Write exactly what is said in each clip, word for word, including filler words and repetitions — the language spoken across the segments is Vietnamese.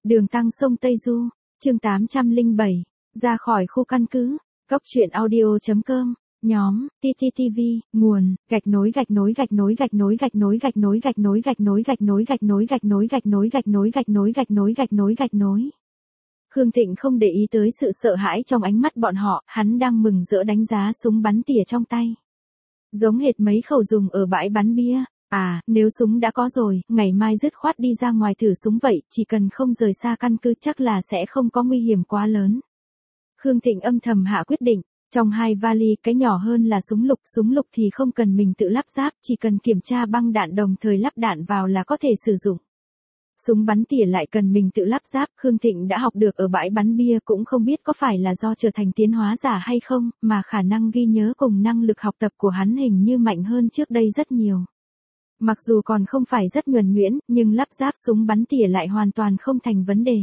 Đường tăng sông Tây Du, chương tám trăm lẻ bảy, ra khỏi khu căn cứ, cốc truyện audio.com, nhóm, tê tê tê vê, nguồn, gạch nối gạch nối gạch nối gạch nối gạch nối gạch nối gạch nối gạch nối gạch nối gạch nối gạch nối gạch nối gạch nối gạch nối gạch nối gạch nối gạch nối. Khương Thịnh không để ý tới sự sợ hãi trong ánh mắt bọn họ, hắn đang mừng rỡ đánh giá súng bắn tỉa trong tay. Giống hệt mấy khẩu dùng ở bãi bắn bia. À, nếu súng đã có rồi, ngày mai dứt khoát đi ra ngoài thử súng vậy, chỉ cần không rời xa căn cứ chắc là sẽ không có nguy hiểm quá lớn. Khương Thịnh âm thầm hạ quyết định, trong hai vali cái nhỏ hơn là súng lục, súng lục thì không cần mình tự lắp ráp, chỉ cần kiểm tra băng đạn đồng thời lắp đạn vào là có thể sử dụng. Súng bắn tỉa lại cần mình tự lắp ráp, Khương Thịnh đã học được ở bãi bắn bia, cũng không biết có phải là do trở thành tiến hóa giả hay không, mà khả năng ghi nhớ cùng năng lực học tập của hắn hình như mạnh hơn trước đây rất nhiều. Mặc dù còn không phải rất nhuần nhuyễn, nhưng lắp ráp súng bắn tỉa lại hoàn toàn không thành vấn đề.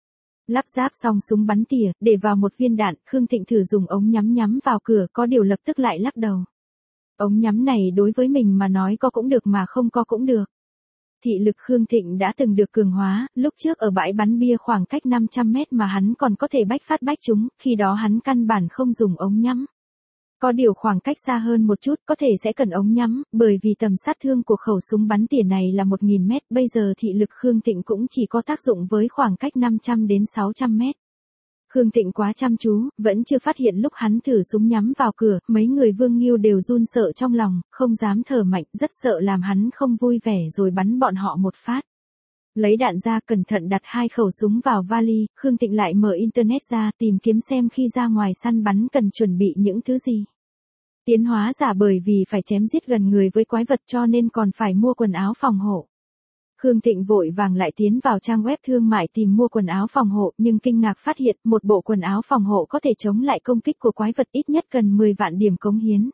Lắp ráp xong súng bắn tỉa, để vào một viên đạn, Khương Thịnh thử dùng ống nhắm nhắm vào cửa, có điều lập tức lại lắc đầu. Ống nhắm này đối với mình mà nói có cũng được mà không có cũng được. Thị lực Khương Thịnh đã từng được cường hóa, lúc trước ở bãi bắn bia khoảng cách năm trăm mét mà hắn còn có thể bách phát bách trúng, khi đó hắn căn bản không dùng ống nhắm. Có điều khoảng cách xa hơn một chút có thể sẽ cần ống nhắm, bởi vì tầm sát thương của khẩu súng bắn tỉa này là một nghìn mét, bây giờ thị lực Khương Thịnh cũng chỉ có tác dụng với khoảng cách năm trăm đến sáu trăm mét. Khương Thịnh quá chăm chú, vẫn chưa phát hiện lúc hắn thử súng nhắm vào cửa, mấy người Vương Nghiêu đều run sợ trong lòng, không dám thở mạnh, rất sợ làm hắn không vui vẻ rồi bắn bọn họ một phát. Lấy đạn ra cẩn thận đặt hai khẩu súng vào vali, Khương Thịnh lại mở internet ra tìm kiếm xem khi ra ngoài săn bắn cần chuẩn bị những thứ gì. Tiến hóa giả bởi vì phải chém giết gần người với quái vật cho nên còn phải mua quần áo phòng hộ. Khương Thịnh vội vàng lại tiến vào trang web thương mại tìm mua quần áo phòng hộ, nhưng kinh ngạc phát hiện một bộ quần áo phòng hộ có thể chống lại công kích của quái vật ít nhất cần mười vạn điểm cống hiến.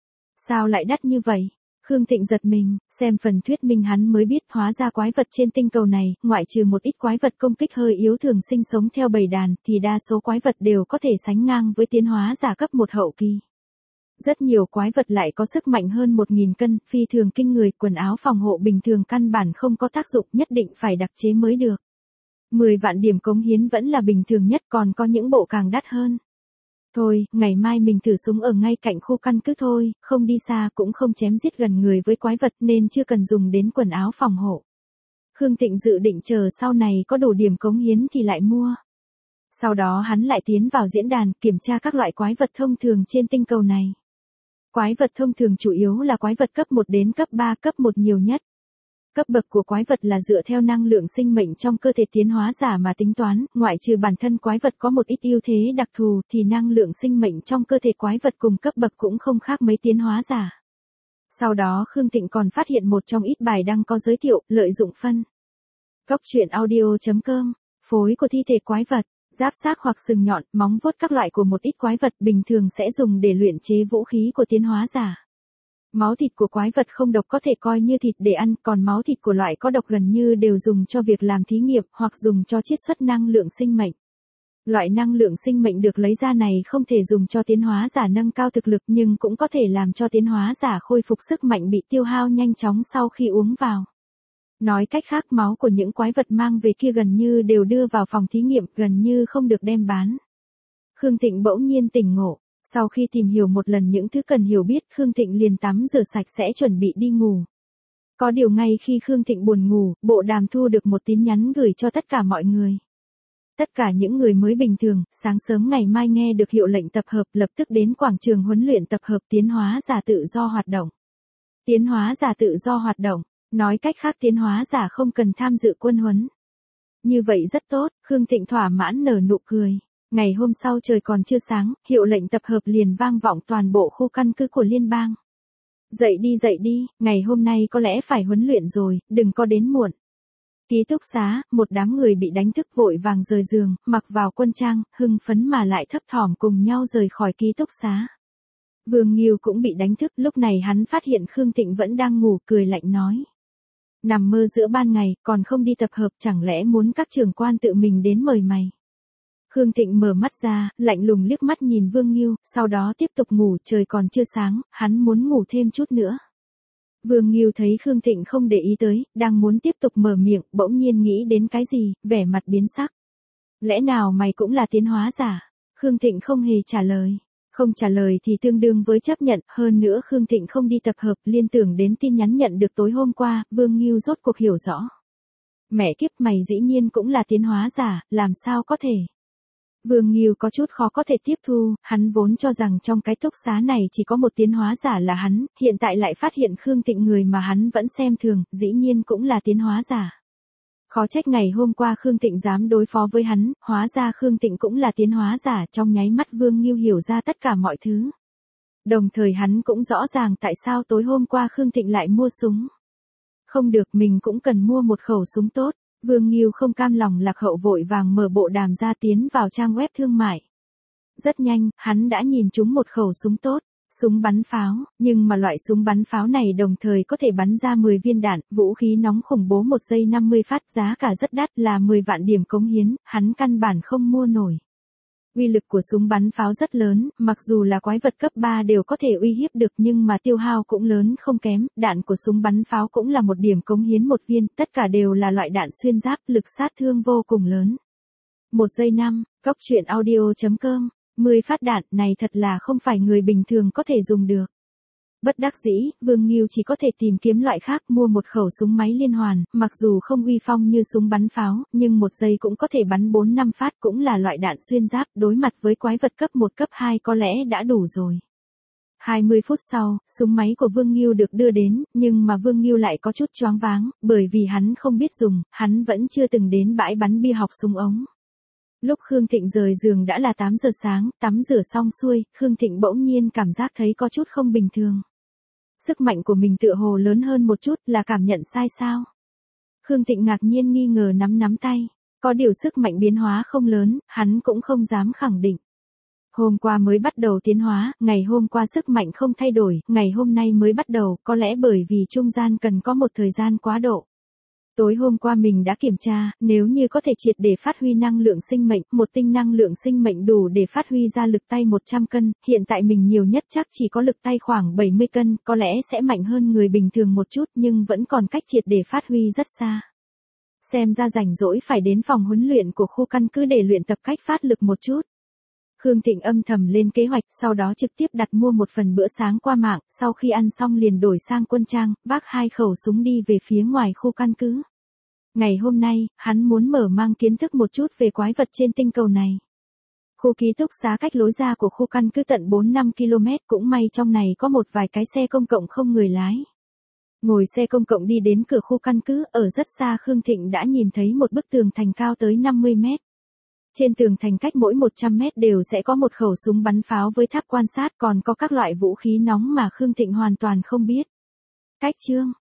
Sao lại đắt như vậy? Khương Thịnh giật mình, xem phần thuyết minh hắn mới biết hóa ra quái vật trên tinh cầu này, ngoại trừ một ít quái vật công kích hơi yếu thường sinh sống theo bầy đàn, thì đa số quái vật đều có thể sánh ngang với tiến hóa giả cấp một hậu kỳ. Rất nhiều quái vật lại có sức mạnh hơn một nghìn cân, phi thường kinh người, quần áo phòng hộ bình thường căn bản không có tác dụng, nhất định phải đặc chế mới được. mười vạn điểm cống hiến vẫn là bình thường nhất, còn có những bộ càng đắt hơn. Thôi, ngày mai mình thử súng ở ngay cạnh khu căn cứ thôi, không đi xa cũng không chém giết gần người với quái vật nên chưa cần dùng đến quần áo phòng hộ. Khương Thịnh dự định chờ sau này có đủ điểm cống hiến thì lại mua. Sau đó hắn lại tiến vào diễn đàn kiểm tra các loại quái vật thông thường trên tinh cầu này. Quái vật thông thường chủ yếu là quái vật cấp một đến cấp ba, cấp một nhiều nhất. Cấp bậc của quái vật là dựa theo năng lượng sinh mệnh trong cơ thể tiến hóa giả mà tính toán, ngoại trừ bản thân quái vật có một ít ưu thế đặc thù thì năng lượng sinh mệnh trong cơ thể quái vật cùng cấp bậc cũng không khác mấy tiến hóa giả. Sau đó Khương Thịnh còn phát hiện một trong ít bài đăng có giới thiệu, lợi dụng phân. cốc truyện audio.com, phối của thi thể quái vật, giáp xác hoặc sừng nhọn, móng vuốt các loại của một ít quái vật bình thường sẽ dùng để luyện chế vũ khí của tiến hóa giả. Máu thịt của quái vật không độc có thể coi như thịt để ăn, còn máu thịt của loại có độc gần như đều dùng cho việc làm thí nghiệm hoặc dùng cho chiết xuất năng lượng sinh mệnh. Loại năng lượng sinh mệnh được lấy ra này không thể dùng cho tiến hóa giả nâng cao thực lực nhưng cũng có thể làm cho tiến hóa giả khôi phục sức mạnh bị tiêu hao nhanh chóng sau khi uống vào. Nói cách khác máu của những quái vật mang về kia gần như đều đưa vào phòng thí nghiệm, gần như không được đem bán. Khương Thịnh bỗng nhiên tỉnh ngộ, sau khi tìm hiểu một lần những thứ cần hiểu biết, Khương Thịnh liền tắm rửa sạch sẽ chuẩn bị đi ngủ. Có điều ngay khi Khương Thịnh buồn ngủ, bộ đàm thu được một tin nhắn gửi cho tất cả mọi người. Tất cả những người mới bình thường, sáng sớm ngày mai nghe được hiệu lệnh tập hợp lập tức đến quảng trường huấn luyện tập hợp tiến hóa giả tự do hoạt động. Tiến hóa giả tự do hoạt động. Nói cách khác tiến hóa giả không cần tham dự quân huấn. Như vậy rất tốt, Khương Thịnh thỏa mãn nở nụ cười. Ngày hôm sau trời còn chưa sáng, hiệu lệnh tập hợp liền vang vọng toàn bộ khu căn cứ của liên bang. Dậy đi dậy đi, ngày hôm nay có lẽ phải huấn luyện rồi, đừng có đến muộn. Ký túc xá, một đám người bị đánh thức vội vàng rời giường, mặc vào quân trang, hưng phấn mà lại thấp thỏm cùng nhau rời khỏi ký túc xá. Vương Nghiêu cũng bị đánh thức, lúc này hắn phát hiện Khương Thịnh vẫn đang ngủ, cười lạnh nói. Nằm mơ giữa ban ngày, còn không đi tập hợp, chẳng lẽ muốn các trưởng quan tự mình đến mời mày. Khương Thịnh mở mắt ra, lạnh lùng liếc mắt nhìn Vương Nghiêu, sau đó tiếp tục ngủ, trời còn chưa sáng, hắn muốn ngủ thêm chút nữa. Vương Ngưu thấy Khương Thịnh không để ý tới, đang muốn tiếp tục mở miệng, bỗng nhiên nghĩ đến cái gì, vẻ mặt biến sắc. Lẽ nào mày cũng là tiến hóa giả? Khương Thịnh không hề trả lời. Không trả lời thì tương đương với chấp nhận, hơn nữa Khương Thịnh không đi tập hợp, liên tưởng đến tin nhắn nhận được tối hôm qua, Vương Ngưu rốt cuộc hiểu rõ. Mẹ kiếp, mày dĩ nhiên cũng là tiến hóa giả, làm sao có thể? Vương Ngưu có chút khó có thể tiếp thu, hắn vốn cho rằng trong cái túc xá này chỉ có một tiến hóa giả là hắn, hiện tại lại phát hiện Khương Thịnh người mà hắn vẫn xem thường, dĩ nhiên cũng là tiến hóa giả. Khó trách ngày hôm qua Khương Thịnh dám đối phó với hắn, hóa ra Khương Thịnh cũng là tiến hóa giả, trong nháy mắt Vương Ngưu hiểu ra tất cả mọi thứ. Đồng thời hắn cũng rõ ràng tại sao tối hôm qua Khương Thịnh lại mua súng. Không được, mình cũng cần mua một khẩu súng tốt. Vương Ngưu không cam lòng lạc hậu vội vàng mở bộ đàm ra tiến vào trang web thương mại. Rất nhanh, hắn đã nhìn trúng một khẩu súng tốt, súng bắn pháo, nhưng mà loại súng bắn pháo này đồng thời có thể bắn ra mười viên đạn, vũ khí nóng khủng bố một giây năm mươi phát, giá cả rất đắt là mười vạn điểm cống hiến, hắn căn bản không mua nổi. Uy lực của súng bắn pháo rất lớn, mặc dù là quái vật cấp ba đều có thể uy hiếp được nhưng mà tiêu hao cũng lớn không kém, đạn của súng bắn pháo cũng là một điểm cống hiến một viên, tất cả đều là loại đạn xuyên giáp, lực sát thương vô cùng lớn. Một giây năm, Cóc Truyện Audio chấm com, mười phát đạn này thật là không phải người bình thường có thể dùng được. Bất đắc dĩ, Vương Ngưu chỉ có thể tìm kiếm loại khác, mua một khẩu súng máy liên hoàn, mặc dù không uy phong như súng bắn pháo, nhưng một giây cũng có thể bắn bốn năm phát, cũng là loại đạn xuyên giáp, đối mặt với quái vật cấp một cấp hai có lẽ đã đủ rồi. hai mươi phút sau, súng máy của Vương Ngưu được đưa đến, nhưng mà Vương Ngưu lại có chút choáng váng, bởi vì hắn không biết dùng, hắn vẫn chưa từng đến bãi bắn bia học súng ống. Lúc Khương Thịnh rời giường đã là tám giờ sáng, tắm rửa xong xuôi, Khương Thịnh bỗng nhiên cảm giác thấy có chút không bình thường. Sức mạnh của mình tựa hồ lớn hơn một chút, là cảm nhận sai sao? Khương Thịnh ngạc nhiên nghi ngờ nắm nắm tay. Có điều sức mạnh biến hóa không lớn, hắn cũng không dám khẳng định. Hôm qua mới bắt đầu tiến hóa, ngày hôm qua sức mạnh không thay đổi, ngày hôm nay mới bắt đầu, có lẽ bởi vì trung gian cần có một thời gian quá độ. Tối hôm qua mình đã kiểm tra, nếu như có thể triệt để phát huy năng lượng sinh mệnh, một tinh năng lượng sinh mệnh đủ để phát huy ra lực tay một trăm cân, hiện tại mình nhiều nhất chắc chỉ có lực tay khoảng bảy mươi cân, có lẽ sẽ mạnh hơn người bình thường một chút nhưng vẫn còn cách triệt để phát huy rất xa. Xem ra rảnh rỗi phải đến phòng huấn luyện của khu căn cứ để luyện tập cách phát lực một chút. Khương Thịnh âm thầm lên kế hoạch, sau đó trực tiếp đặt mua một phần bữa sáng qua mạng, sau khi ăn xong liền đổi sang quân trang, vác hai khẩu súng đi về phía ngoài khu căn cứ. Ngày hôm nay, hắn muốn mở mang kiến thức một chút về quái vật trên tinh cầu này. Khu ký túc xá cách lối ra của khu căn cứ tận bốn năm ki lô mét, cũng may trong này có một vài cái xe công cộng không người lái. Ngồi xe công cộng đi đến cửa khu căn cứ, ở rất xa Khương Thịnh đã nhìn thấy một bức tường thành cao tới năm mươi mét. Trên tường thành cách mỗi một trăm mét đều sẽ có một khẩu súng bắn pháo với tháp quan sát, còn có các loại vũ khí nóng mà Khương Thịnh hoàn toàn không biết. Cách chương